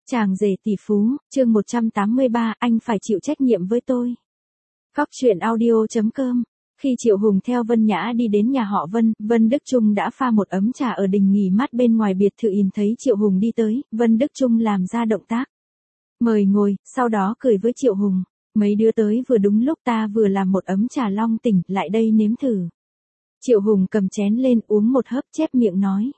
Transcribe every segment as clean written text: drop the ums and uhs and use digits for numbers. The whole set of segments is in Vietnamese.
Chàng rể tỷ phú, chương 183, anh phải chịu trách nhiệm với tôi. Góc truyện audio.com. Khi Triệu Hùng theo Vân Nhã đi đến nhà họ Vân, Vân Đức Trung đã pha một ấm trà ở đình nghỉ mát bên ngoài biệt thự. Nhìn thấy Triệu Hùng đi tới, Vân Đức Trung làm ra động tác mời ngồi, sau đó cười với Triệu Hùng. Mấy đứa tới vừa đúng lúc, ta vừa làm một ấm trà long tỉnh, lại đây nếm thử. Triệu Hùng cầm chén lên uống một hớp, chép miệng nói.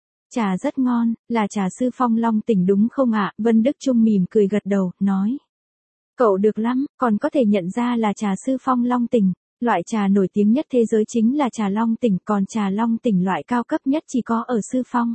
Trà rất ngon, là trà Sư Phong Long Tỉnh đúng không ạ? Vân Đức Trung mỉm cười gật đầu, nói. Cậu được lắm, còn có thể nhận ra là trà Sư Phong Long Tỉnh. Loại trà nổi tiếng nhất thế giới chính là trà Long Tỉnh, còn trà Long Tỉnh loại cao cấp nhất chỉ có ở Sư Phong.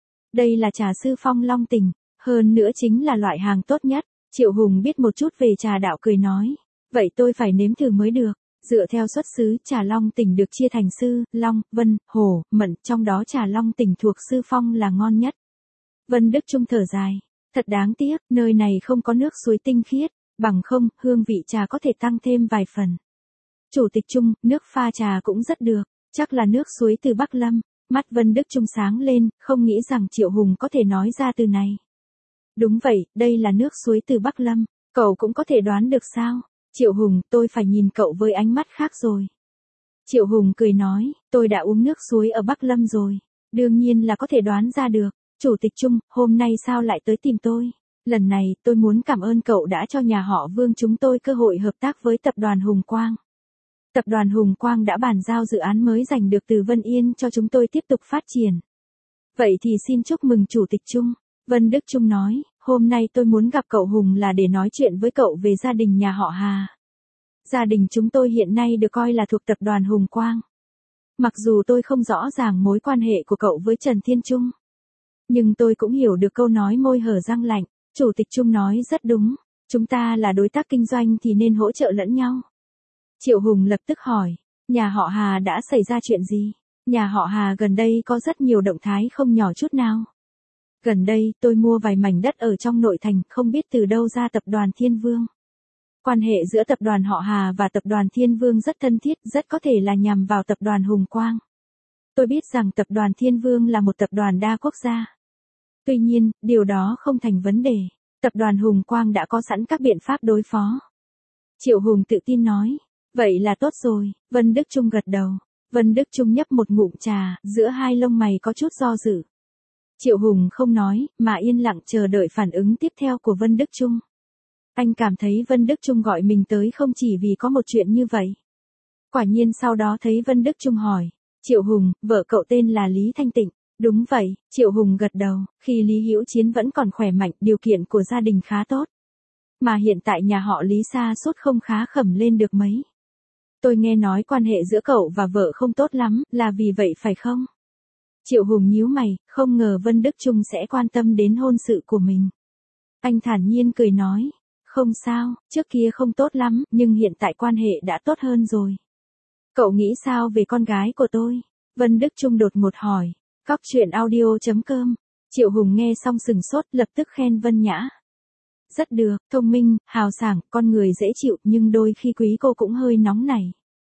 Đây là trà Sư Phong Long Tỉnh, hơn nữa chính là loại hàng tốt nhất. Triệu Hùng biết một chút về trà đạo, cười nói. Vậy tôi phải nếm thử mới được. Dựa theo xuất xứ, trà Long Tỉnh được chia thành Sư, Long, Vân, Hổ, Mận, trong đó trà Long Tỉnh thuộc Sư Phong là ngon nhất. Vân Đức Trung thở dài. Thật đáng tiếc, nơi này không có nước suối tinh khiết, bằng không, hương vị trà có thể tăng thêm vài phần. Chủ tịch Trung, nước pha trà cũng rất được, chắc là nước suối từ Bắc Lâm. Mắt Vân Đức Trung sáng lên, không nghĩ rằng Triệu Hùng có thể nói ra từ này. Đúng vậy, đây là nước suối từ Bắc Lâm, cậu cũng có thể đoán được sao? Triệu Hùng, tôi phải nhìn cậu với ánh mắt khác rồi. Triệu Hùng cười nói, tôi đã uống nước suối ở Bắc Lâm rồi, đương nhiên là có thể đoán ra được. Chủ tịch Trung, hôm nay sao lại tới tìm tôi? Lần này, tôi muốn cảm ơn cậu đã cho nhà họ Vương chúng tôi cơ hội hợp tác với tập đoàn Hùng Quang. Tập đoàn Hùng Quang đã bàn giao dự án mới giành được từ Vân Yên cho chúng tôi tiếp tục phát triển. Vậy thì xin chúc mừng Chủ tịch Trung. Vân Đức Trung nói, hôm nay tôi muốn gặp cậu Hùng là để nói chuyện với cậu về gia đình nhà họ Hà. Gia đình chúng tôi hiện nay được coi là thuộc tập đoàn Hùng Quang. Mặc dù tôi không rõ ràng mối quan hệ của cậu với Trần Thiên Trung, nhưng tôi cũng hiểu được câu nói môi hở răng lạnh. Chủ tịch Trung nói rất đúng, chúng ta là đối tác kinh doanh thì nên hỗ trợ lẫn nhau. Triệu Hùng lập tức hỏi, nhà họ Hà đã xảy ra chuyện gì? Nhà họ Hà gần đây có rất nhiều động thái không nhỏ chút nào. Gần đây, tôi mua vài mảnh đất ở trong nội thành, không biết từ đâu ra tập đoàn Thiên Vương. Quan hệ giữa tập đoàn họ Hà và tập đoàn Thiên Vương rất thân thiết, rất có thể là nhằm vào tập đoàn Hùng Quang. Tôi biết rằng tập đoàn Thiên Vương là một tập đoàn đa quốc gia. Tuy nhiên, điều đó không thành vấn đề. Tập đoàn Hùng Quang đã có sẵn các biện pháp đối phó. Triệu Hùng tự tin nói. Vậy là tốt rồi, Vân Đức Trung gật đầu. Vân Đức Trung nhấp một ngụm trà, giữa hai lông mày có chút do dự. Triệu Hùng không nói, mà yên lặng chờ đợi phản ứng tiếp theo của Vân Đức Trung. Anh cảm thấy Vân Đức Trung gọi mình tới không chỉ vì có một chuyện như vậy. Quả nhiên sau đó thấy Vân Đức Trung hỏi, Triệu Hùng, vợ cậu tên là Lý Thanh Tịnh. Đúng vậy, Triệu Hùng gật đầu, khi Lý Hữu Chiến vẫn còn khỏe mạnh, điều kiện của gia đình khá tốt. Mà hiện tại nhà họ Lý sa sút không khá khẩm lên được mấy. Tôi nghe nói quan hệ giữa cậu và vợ không tốt lắm, là vì vậy phải không? Triệu Hùng nhíu mày, không ngờ Vân Đức Trung sẽ quan tâm đến hôn sự của mình. Anh thản nhiên cười nói, không sao, trước kia không tốt lắm, nhưng hiện tại quan hệ đã tốt hơn rồi. Cậu nghĩ sao về con gái của tôi? Vân Đức Trung đột ngột hỏi. Góc truyện audio.com. Triệu Hùng nghe xong sừng sốt, lập tức khen Vân Nhã. Rất được, thông minh, hào sảng, con người dễ chịu, nhưng đôi khi quý cô cũng hơi nóng này.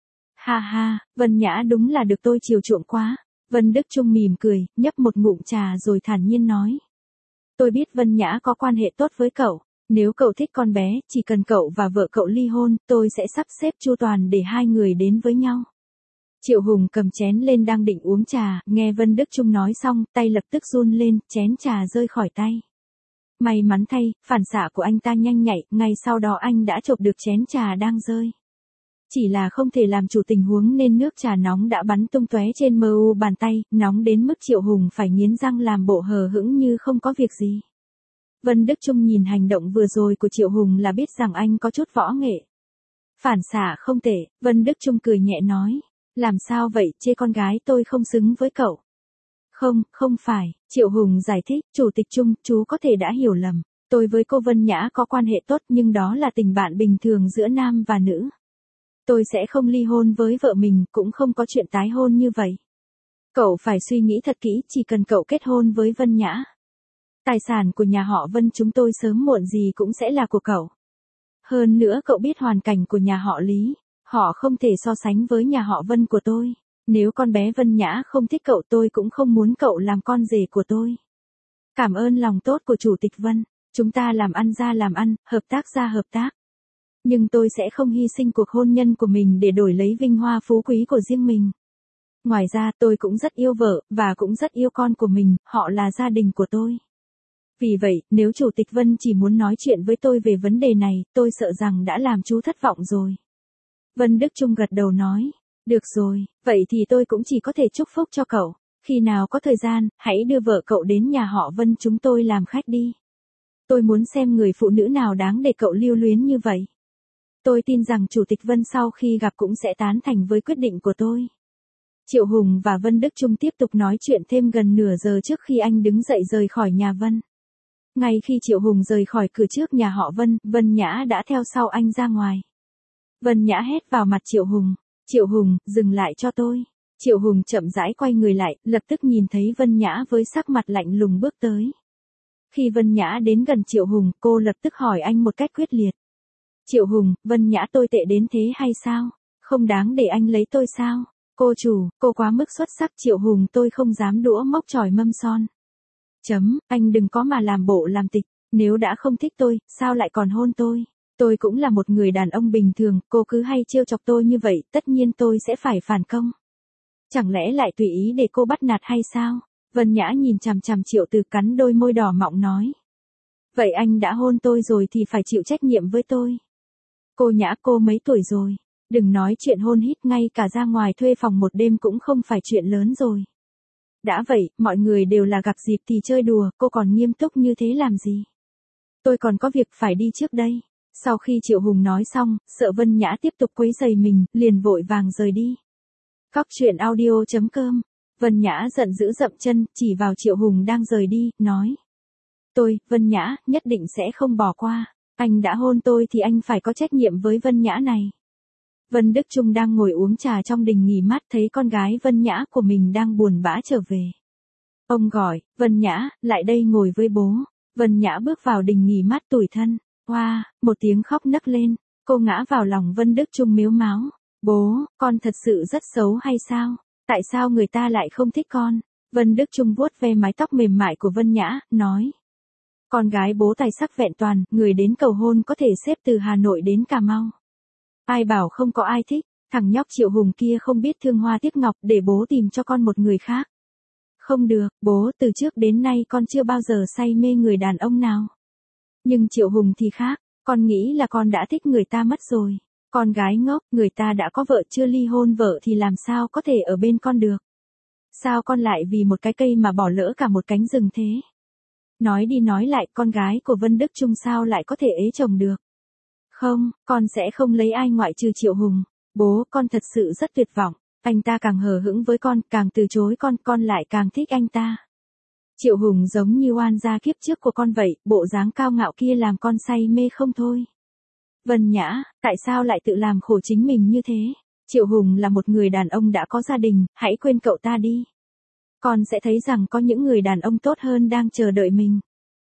Ha ha, Vân Nhã đúng là được tôi chiều chuộng quá. Vân Đức Trung mỉm cười, nhấp một ngụm trà rồi thản nhiên nói. Tôi biết Vân Nhã có quan hệ tốt với cậu. Nếu cậu thích con bé, chỉ cần cậu và vợ cậu ly hôn, tôi sẽ sắp xếp chu toàn để hai người đến với nhau. Triệu Hùng cầm chén lên đang định uống trà, nghe Vân Đức Trung nói xong, tay lập tức run lên, chén trà rơi khỏi tay. May mắn thay, phản xạ của anh ta nhanh nhạy, ngay sau đó anh đã chộp được chén trà đang rơi. Chỉ là không thể làm chủ tình huống nên nước trà nóng đã bắn tung tóe trên mu bàn tay, nóng đến mức Triệu Hùng phải nghiến răng làm bộ hờ hững như không có việc gì. Vân Đức Trung nhìn hành động vừa rồi của Triệu Hùng là biết rằng anh có chút võ nghệ. Phản xạ không tệ, Vân Đức Trung cười nhẹ nói. Làm sao vậy, chê con gái tôi không xứng với cậu? Không, không phải, Triệu Hùng giải thích, Chủ tịch Trung, chú có thể đã hiểu lầm. Tôi với cô Vân Nhã có quan hệ tốt nhưng đó là tình bạn bình thường giữa nam và nữ. Tôi sẽ không ly hôn với vợ mình, cũng không có chuyện tái hôn như vậy. Cậu phải suy nghĩ thật kỹ, chỉ cần cậu kết hôn với Vân Nhã. Tài sản của nhà họ Vân chúng tôi sớm muộn gì cũng sẽ là của cậu. Hơn nữa cậu biết hoàn cảnh của nhà họ Lý. Họ không thể so sánh với nhà họ Vân của tôi. Nếu con bé Vân Nhã không thích cậu tôi cũng không muốn cậu làm con rể của tôi. Cảm ơn lòng tốt của Chủ tịch Vân. Chúng ta làm ăn ra làm ăn, hợp tác ra hợp tác. Nhưng tôi sẽ không hy sinh cuộc hôn nhân của mình để đổi lấy vinh hoa phú quý của riêng mình. Ngoài ra tôi cũng rất yêu vợ, và cũng rất yêu con của mình, họ là gia đình của tôi. Vì vậy, nếu Chủ tịch Vân chỉ muốn nói chuyện với tôi về vấn đề này, tôi sợ rằng đã làm chú thất vọng rồi. Vân Đức Trung gật đầu nói, được rồi, vậy thì tôi cũng chỉ có thể chúc phúc cho cậu. Khi nào có thời gian, hãy đưa vợ cậu đến nhà họ Vân chúng tôi làm khách đi. Tôi muốn xem người phụ nữ nào đáng để cậu lưu luyến như vậy. Tôi tin rằng Chủ tịch Vân sau khi gặp cũng sẽ tán thành với quyết định của tôi. Triệu Hùng và Vân Đức Trung tiếp tục nói chuyện thêm gần nửa giờ trước khi anh đứng dậy rời khỏi nhà Vân. Ngay khi Triệu Hùng rời khỏi cửa trước nhà họ Vân, Vân Nhã đã theo sau anh ra ngoài. Vân Nhã hét vào mặt Triệu Hùng, Triệu Hùng, dừng lại cho tôi. Triệu Hùng chậm rãi quay người lại, lập tức nhìn thấy Vân Nhã với sắc mặt lạnh lùng bước tới. Khi Vân Nhã đến gần Triệu Hùng, cô lập tức hỏi anh một cách quyết liệt. Triệu Hùng, Vân Nhã tôi tệ đến thế hay sao? Không đáng để anh lấy tôi sao? Cô chủ, cô quá mức xuất sắc. Triệu Hùng, tôi không dám đũa mốc chòi mâm son. Anh đừng có mà làm bộ làm tịch, nếu đã không thích tôi, sao lại còn hôn tôi? Tôi cũng là một người đàn ông bình thường, cô cứ hay trêu chọc tôi như vậy, tất nhiên tôi sẽ phải phản công. Chẳng lẽ lại tùy ý để cô bắt nạt hay sao? Vân Nhã nhìn chằm chằm Triệu Từ cắn đôi môi đỏ mọng nói. Vậy anh đã hôn tôi rồi thì phải chịu trách nhiệm với tôi. Cô Nhã, cô mấy tuổi rồi? Đừng nói chuyện hôn hít, ngay cả ra ngoài thuê phòng một đêm cũng không phải chuyện lớn rồi. Đã vậy, mọi người đều là gặp dịp thì chơi đùa, cô còn nghiêm túc như thế làm gì? Tôi còn có việc phải đi trước đây. Sau khi Triệu Hùng nói xong, sợ Vân Nhã tiếp tục quấy rầy mình, liền vội vàng rời đi. Cóc truyện audio.com. Vân Nhã giận dữ dậm chân, chỉ vào Triệu Hùng đang rời đi, nói. Tôi, Vân Nhã, nhất định sẽ không bỏ qua. Anh đã hôn tôi thì anh phải có trách nhiệm với Vân Nhã này. Vân Đức Trung đang ngồi uống trà trong đình nghỉ mát thấy con gái Vân Nhã của mình đang buồn bã trở về. Ông gọi, Vân Nhã, lại đây ngồi với bố. Vân Nhã bước vào đình nghỉ mát tủi thân. Hoa, một tiếng khóc nấc lên. Cô ngã vào lòng Vân Đức Trung mếu máo. Bố, con thật sự rất xấu hay sao? Tại sao người ta lại không thích con? Vân Đức Trung vuốt ve mái tóc mềm mại của Vân Nhã, nói. Con gái bố tài sắc vẹn toàn, người đến cầu hôn có thể xếp từ Hà Nội đến Cà Mau. Ai bảo không có ai thích, thằng nhóc Triệu Hùng kia không biết thương hoa tiếc ngọc, để bố tìm cho con một người khác. Không được, bố, từ trước đến nay con chưa bao giờ say mê người đàn ông nào. Nhưng Triệu Hùng thì khác, con nghĩ là con đã thích người ta mất rồi. Con gái ngốc, người ta đã có vợ chưa ly hôn vợ thì làm sao có thể ở bên con được. Sao con lại vì một cái cây mà bỏ lỡ cả một cánh rừng thế? Nói đi nói lại, con gái của Vân Đức Trung sao lại có thể ế chồng được? Không, con sẽ không lấy ai ngoại trừ Triệu Hùng. Bố, con thật sự rất tuyệt vọng. Anh ta càng hờ hững với con, càng từ chối con lại càng thích anh ta. Triệu Hùng giống như oan gia kiếp trước của con vậy, bộ dáng cao ngạo kia làm con say mê không thôi. Vân Nhã, tại sao lại tự làm khổ chính mình như thế? Triệu Hùng là một người đàn ông đã có gia đình, hãy quên cậu ta đi. Con sẽ thấy rằng có những người đàn ông tốt hơn đang chờ đợi mình.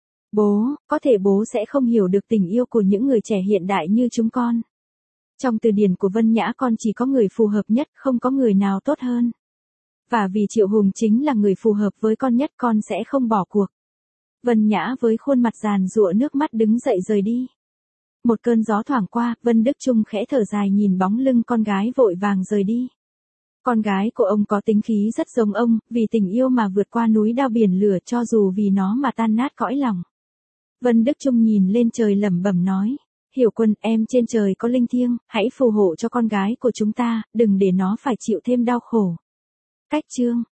Bố, có thể bố sẽ không hiểu được tình yêu của những người trẻ hiện đại như chúng con. Trong từ điển của Vân Nhã con chỉ có người phù hợp nhất, không có người nào tốt hơn. Và vì Triệu Hùng chính là người phù hợp với con nhất, con sẽ không bỏ cuộc. Vân Nhã với khuôn mặt giàn giụa nước mắt đứng dậy rời đi. Một cơn gió thoảng qua, Vân Đức Trung khẽ thở dài nhìn bóng lưng con gái vội vàng rời đi. Con gái của ông có tính khí rất giống ông, vì tình yêu mà vượt qua núi đao biển lửa, cho dù vì nó mà tan nát cõi lòng. Vân Đức Trung nhìn lên trời lẩm bẩm nói. Hiểu Quân, em trên trời có linh thiêng, hãy phù hộ cho con gái của chúng ta, đừng để nó phải chịu thêm đau khổ. Cách chương